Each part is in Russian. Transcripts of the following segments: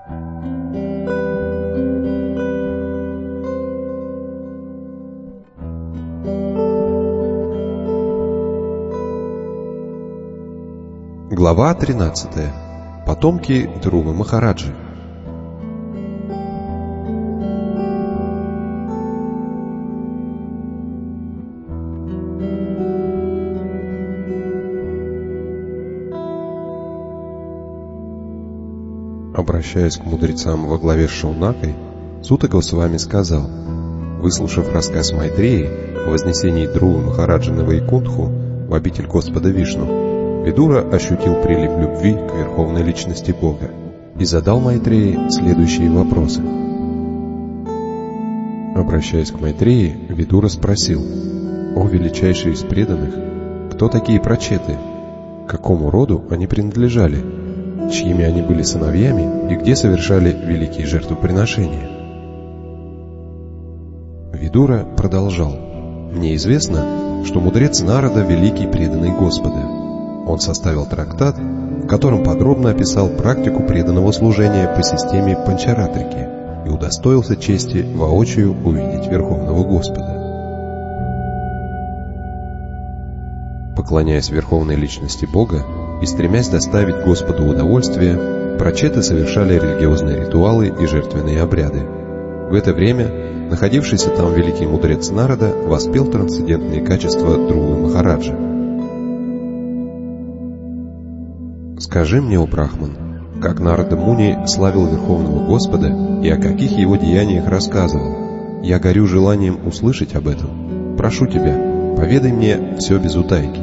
Глава 13. Потомки Друвы Махараджи. Обращаясь к мудрецам во главе с Шаунакой, Сута Госвами сказал: выслушав рассказ Майтреи о вознесении Друвы Махараджи на Вайкунтху в обитель Господа Вишну, Видура ощутил прилив любви к Верховной Личности Бога и задал Майтреи следующие вопросы. Обращаясь к Майтреи, Видура спросил: «О величайший из преданных, кто такие прачеты? К какому роду они принадлежали? Чьими они были сыновьями и где совершали великие жертвоприношения?» Видура продолжал: «Мне известно, что мудрец Нарада — великий преданный Господа. Он составил трактат, в котором подробно описал практику преданного служения по системе Панчаратрики и удостоился чести воочию увидеть Верховного Господа. Поклоняясь Верховной Личности Бога и стремясь доставить Господу удовольствие, прачеты совершали религиозные ритуалы и жертвенные обряды. В это время находившийся там великий мудрец Нарада воспел трансцендентные качества Друвы Махараджи. «Скажи мне, о Брахман, как Нарада Муни славил Верховного Господа и о каких его деяниях рассказывал? Я горю желанием услышать об этом. Прошу тебя, поведай мне все без утайки».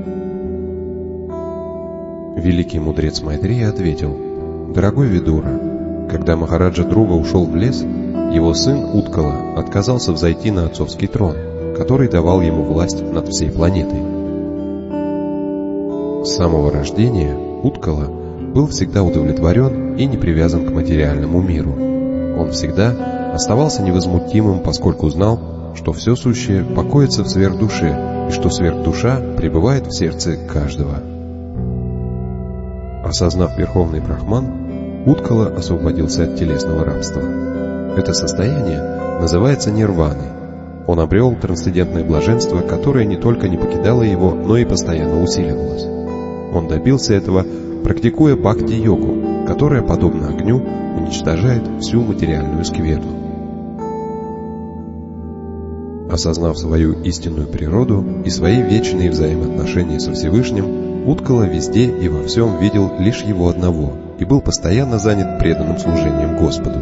Великий мудрец Майтрея ответил: «Дорогой Видура, когда Махараджа Друва ушел в лес, его сын Уткала отказался взойти на отцовский трон, который давал ему власть над всей планетой. С самого рождения Уткала был всегда удовлетворен и не привязан к материальному миру. Он всегда оставался невозмутимым, поскольку знал, что все сущее покоится в сверхдуше и что сверхдуша пребывает в сердце каждого. Осознав Верховный Брахман, Уткала освободился от телесного рабства. Это состояние называется нирваной. Он обрел трансцендентное блаженство, которое не только не покидало его, но и постоянно усиливалось. Он добился этого, практикуя бхакти-йогу, которая, подобно огню, уничтожает всю материальную скверну. Осознав свою истинную природу и свои вечные взаимоотношения со Всевышним, Уткала везде и во всем видел лишь его одного и был постоянно занят преданным служением Господу.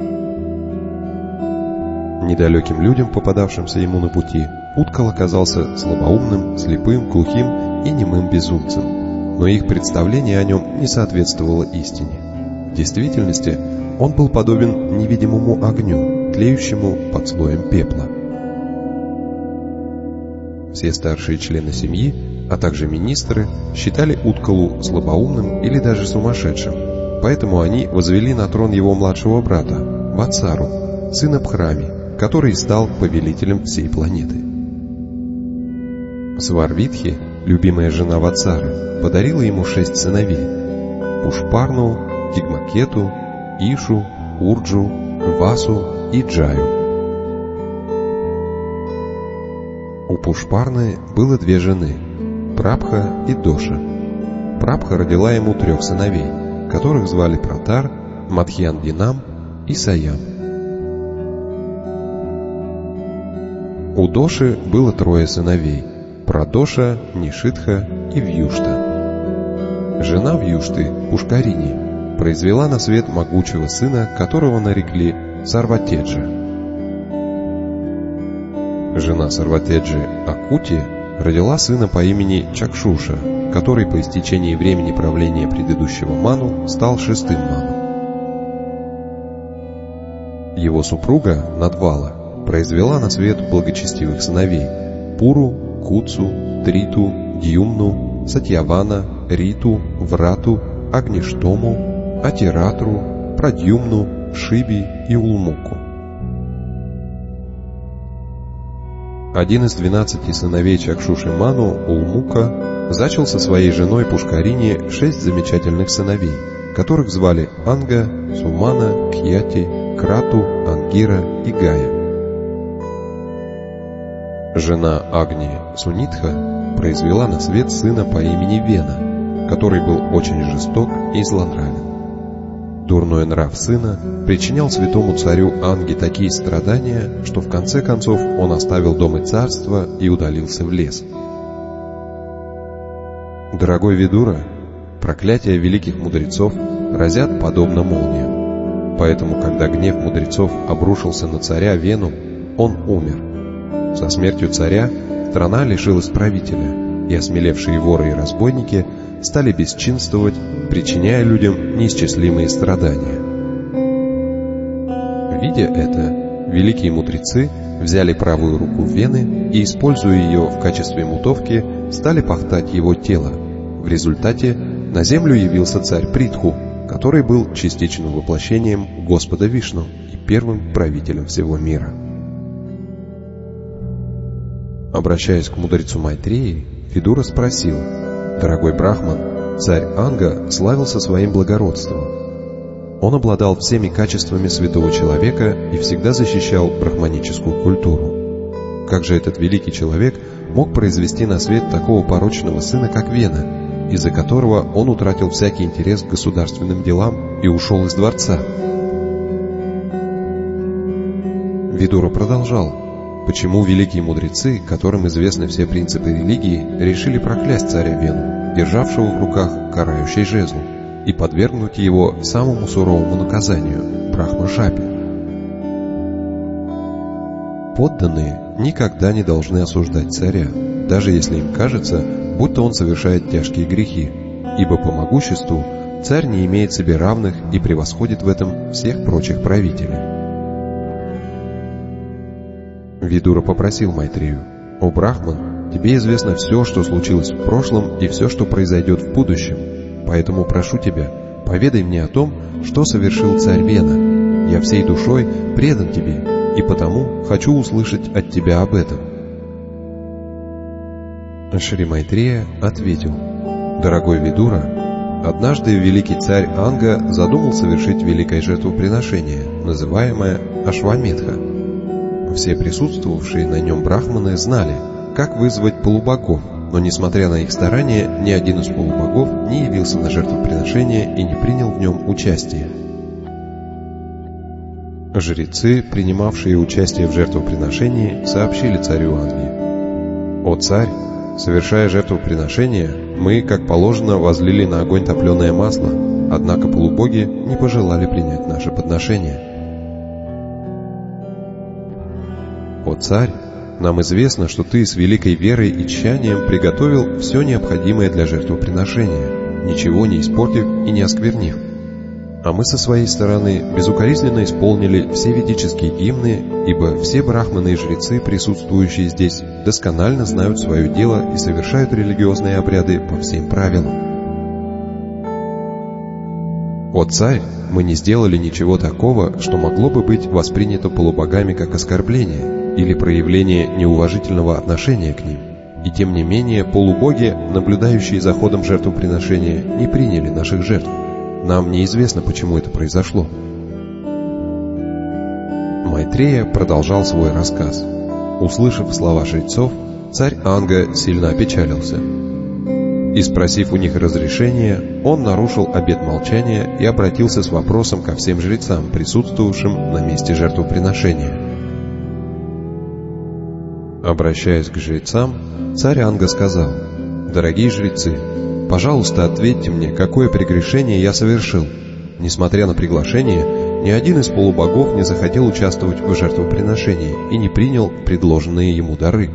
Недалеким людям, попадавшимся ему на пути, Уткала казался слабоумным, слепым, глухим и немым безумцем, но их представление о нем не соответствовало истине. В действительности он был подобен невидимому огню, тлеющему под слоем пепла. Все старшие члены семьи, а также министры, считали Уткалу слабоумным или даже сумасшедшим, поэтому они возвели на трон его младшего брата, Ватсару, сына Бхрами, который стал повелителем всей планеты. Сварвидхи, любимая жена Ватсары, подарила ему 6 сыновей: Пушпарну, Тигмакету, Ишу, Урджу, Васу и Джаю. У Пушпарны было 2 жены — Прабха и Доша. Прабха родила ему 3 сыновей, которых звали Пратар, Мадхьяндинам и Саям. У Доши было 3 сыновей — Прадоша, Нишитха и Вьюшта. Жена Вьюшты, Пушкарини, произвела на свет могучего сына, которого нарекли Сарватеджа. Жена Сарватеджи, Акути, родила сына по имени Чакшуша, который по истечении времени правления предыдущего Ману стал 6-м Ману. Его супруга, Надвала, произвела на свет благочестивых сыновей — Пуру, Куцу, Триту, Дьюмну, Сатьявана, Риту, Врату, Агништому, Атиратру, Прадьюмну, Шиби и Улмуку. Один из 12 сыновей Чакшуши Ману, Улмука, зачал со своей женой Пушкарини 6 замечательных сыновей, которых звали Анга, Сумана, Кьяти, Крату, Ангира и Гая. Жена Агни, Сунитха, произвела на свет сына по имени Вена, который был очень жесток и злонравен. Дурной нрав сына причинял святому царю Анги такие страдания, что в конце концов он оставил дом и царство и удалился в лес. Дорогой Видура, проклятия великих мудрецов разят подобно молниям. Поэтому, когда гнев мудрецов обрушился на царя Вену, он умер. Со смертью царя страна лишилась правителя, и осмелевшие воры и разбойники стали бесчинствовать, причиняя людям неисчислимые страдания. Видя это, великие мудрецы взяли правую руку Вены и, используя ее в качестве мутовки, стали пахтать его тело. В результате на землю явился царь Притху, который был частичным воплощением Господа Вишну и первым правителем всего мира. Обращаясь к мудрецу Майтреи, Видура спросил: «Дорогой Брахман, царь Анга славился своим благородством. Он обладал всеми качествами святого человека и всегда защищал брахманическую культуру. Как же этот великий человек мог произвести на свет такого порочного сына, как Вена, из-за которого он утратил всякий интерес к государственным делам и ушел из дворца?» Видура продолжал: «Почему великие мудрецы, которым известны все принципы религии, решили проклясть царя Вену, державшего в руках карающий жезл, и подвергнуть его самому суровому наказанию – Брахма-шапе? Подданные никогда не должны осуждать царя, даже если им кажется, будто он совершает тяжкие грехи, ибо по могуществу царь не имеет себе равных и превосходит в этом всех прочих правителей». Видура попросил Майтрею: «О Брахман, тебе известно все, что случилось в прошлом и все, что произойдет в будущем, поэтому прошу тебя, поведай мне о том, что совершил царь Вена. Я всей душой предан тебе, и потому хочу услышать от тебя об этом». Шри Майтрея ответил: «Дорогой Видура, однажды великий царь Анга задумал совершить великое жертвоприношение, называемое Ашваметха. Все присутствовавшие на нем брахманы знали, как вызвать полубогов, но, несмотря на их старания, ни один из полубогов не явился на жертвоприношение и не принял в нем участие. Жрецы, принимавшие участие в жертвоприношении, сообщили царю Анги: «О царь, совершая жертвоприношение, мы, как положено, возлили на огонь топленое масло, однако полубоги не пожелали принять наше подношение. О царь, нам известно, что ты с великой верой и тщанием приготовил все необходимое для жертвоприношения, ничего не испортив и не осквернив. А мы со своей стороны безукоризненно исполнили все ведические гимны, ибо все брахманы и жрецы, присутствующие здесь, досконально знают свое дело и совершают религиозные обряды по всем правилам. О царь, мы не сделали ничего такого, что могло бы быть воспринято полубогами как оскорбление или проявление неуважительного отношения к ним, и тем не менее полубоги, наблюдающие за ходом жертвоприношения, не приняли наших жертв. Нам неизвестно, почему это произошло». Майтрея продолжал свой рассказ. Услышав слова жрецов, царь Анга сильно опечалился. И, спросив у них разрешения, он нарушил обет молчания и обратился с вопросом ко всем жрецам, присутствовавшим на месте жертвоприношения. Обращаясь к жрецам, царь Анга сказал: «Дорогие жрецы, пожалуйста, ответьте мне, какое прегрешение я совершил. Несмотря на приглашение, ни один из полубогов не захотел участвовать в жертвоприношении и не принял предложенные ему дары».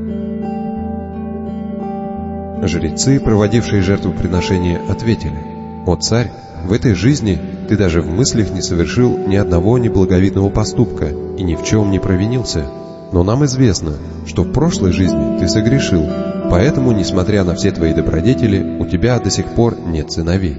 Жрецы, проводившие жертвоприношение, ответили: «О царь, в этой жизни ты даже в мыслях не совершил ни одного неблаговидного поступка и ни в чем не провинился. Но нам известно, что в прошлой жизни ты согрешил, поэтому, несмотря на все твои добродетели, у тебя до сих пор нет сыновей.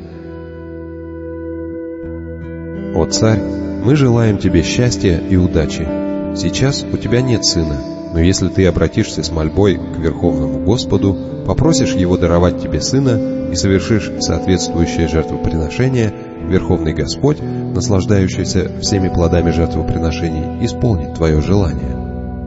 О царь, мы желаем тебе счастья и удачи. Сейчас у тебя нет сына, но если ты обратишься с мольбой к Верховному Господу, попросишь его даровать тебе сына и совершишь соответствующее жертвоприношение, Верховный Господь, наслаждающийся всеми плодами жертвоприношений, исполнит твое желание.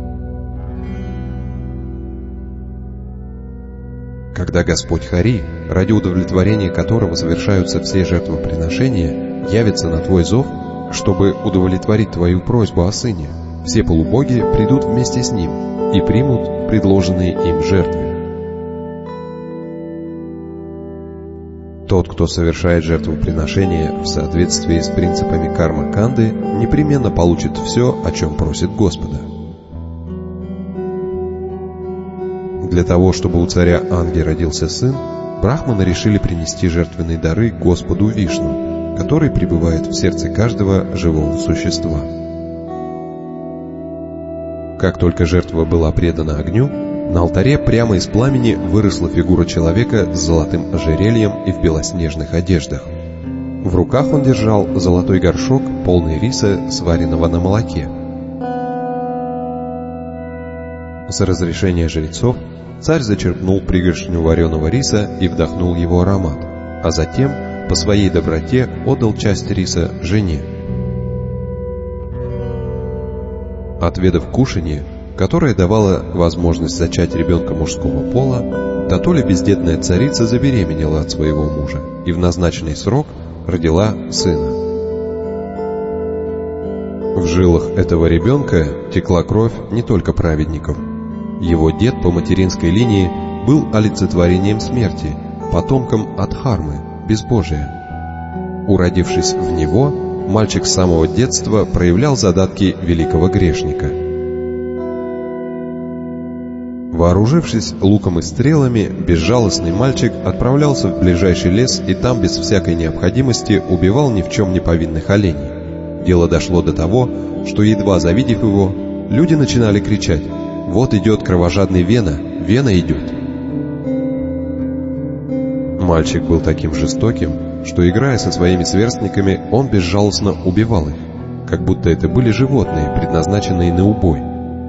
Когда Господь Хари, ради удовлетворения которого совершаются все жертвоприношения, явится на твой зов, чтобы удовлетворить твою просьбу о сыне, все полубоги придут вместе с ним и примут предложенные им жертвы. Тот, кто совершает жертвоприношение в соответствии с принципами карма-канды, непременно получит все, о чем просит Господа. Для того, чтобы у царя Анги родился сын, брахманы решили принести жертвенные дары Господу Вишну, который пребывает в сердце каждого живого существа. Как только жертва была предана огню, на алтаре прямо из пламени выросла фигура человека с золотым ожерельем и в белоснежных одеждах. В руках он держал золотой горшок, полный риса, сваренного на молоке. С разрешения жрецов царь зачерпнул пригоршню вареного риса и вдохнул его аромат, а затем, по своей доброте, отдал часть риса жене. Отведав кушанье, которое давало возможность зачать ребенка мужского пола, Татоли бездетная царица забеременела от своего мужа и в назначенный срок родила сына. В жилах этого ребенка текла кровь не только праведников. Его дед по материнской линии был олицетворением смерти, потомком Адхармы, безбожия. Уродившись в него, мальчик с самого детства проявлял задатки великого грешника. Вооружившись луком и стрелами, безжалостный мальчик отправлялся в ближайший лес и там без всякой необходимости убивал ни в чем не повинных оленей. Дело дошло до того, что, едва завидев его, люди начинали кричать: «Вот идет кровожадный Вена! Вена идет!» Мальчик был таким жестоким, что, играя со своими сверстниками, он безжалостно убивал их, как будто это были животные, предназначенные на убой.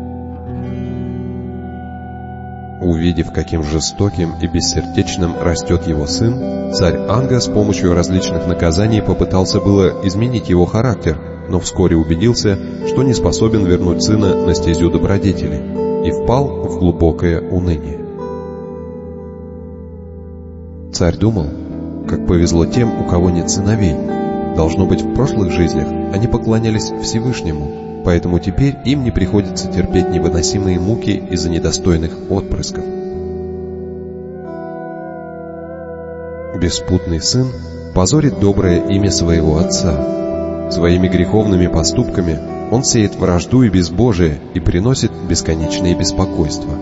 Увидев, каким жестоким и бессердечным растет его сын, царь Анга с помощью различных наказаний попытался было изменить его характер, но вскоре убедился, что не способен вернуть сына на стезю добродетели, и впал в глубокое уныние. Царь думал, как повезло тем, у кого нет сыновей. Должно быть, в прошлых жизнях они поклонялись Всевышнему, поэтому теперь им не приходится терпеть невыносимые муки из-за недостойных отпрысков. Беспутный сын позорит доброе имя своего отца. Своими греховными поступками он сеет вражду и безбожие и приносит бесконечные беспокойства.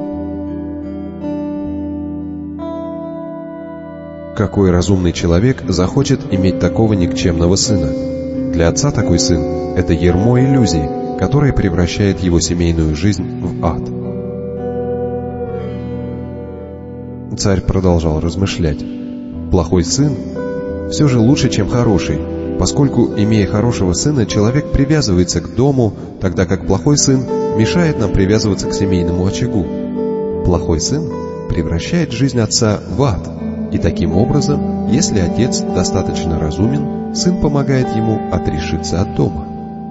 Какой разумный человек захочет иметь такого никчемного сына? Для отца такой сын — это ярмо иллюзий, которое превращает его семейную жизнь в ад. Царь продолжал размышлять. Плохой сын все же лучше, чем хороший, поскольку, имея хорошего сына, человек привязывается к дому, тогда как плохой сын мешает нам привязываться к семейному очагу. Плохой сын превращает жизнь отца в ад, и таким образом, если отец достаточно разумен, сын помогает ему отрешиться от дома.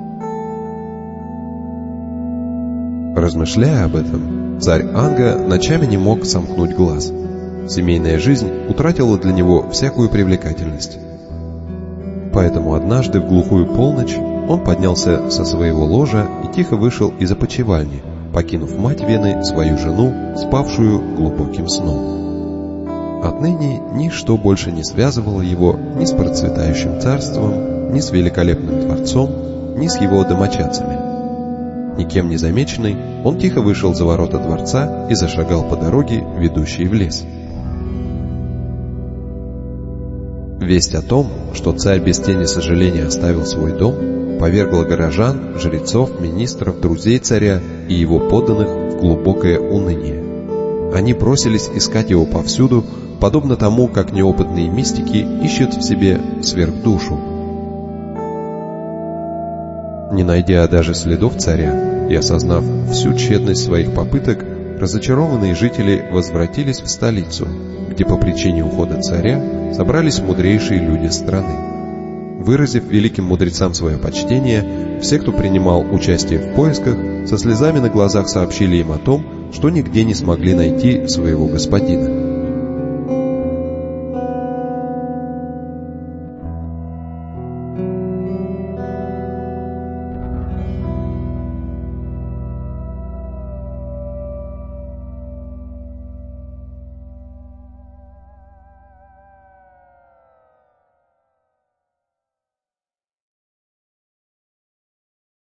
Размышляя об этом, царь Анга ночами не мог сомкнуть глаз. Семейная жизнь утратила для него всякую привлекательность. Поэтому однажды в глухую полночь он поднялся со своего ложа и тихо вышел из опочивальни, покинув мать Вены, свою жену, спавшую глубоким сном. Отныне ничто больше не связывало его ни с процветающим царством, ни с великолепным дворцом, ни с его домочадцами. Никем не замеченный, он тихо вышел за ворота дворца и зашагал по дороге, ведущей в лес. Весть о том, что царь без тени сожаления оставил свой дом, повергла горожан, жрецов, министров, друзей царя и его подданных в глубокое уныние. Они бросились искать его повсюду, подобно тому, как неопытные мистики ищут в себе сверхдушу. Не найдя даже следов царя и осознав всю тщетность своих попыток, разочарованные жители возвратились в столицу, где по причине ухода царя собрались мудрейшие люди страны. Выразив великим мудрецам свое почтение, все, кто принимал участие в поисках, со слезами на глазах сообщили им о том, что нигде не смогли найти своего господина.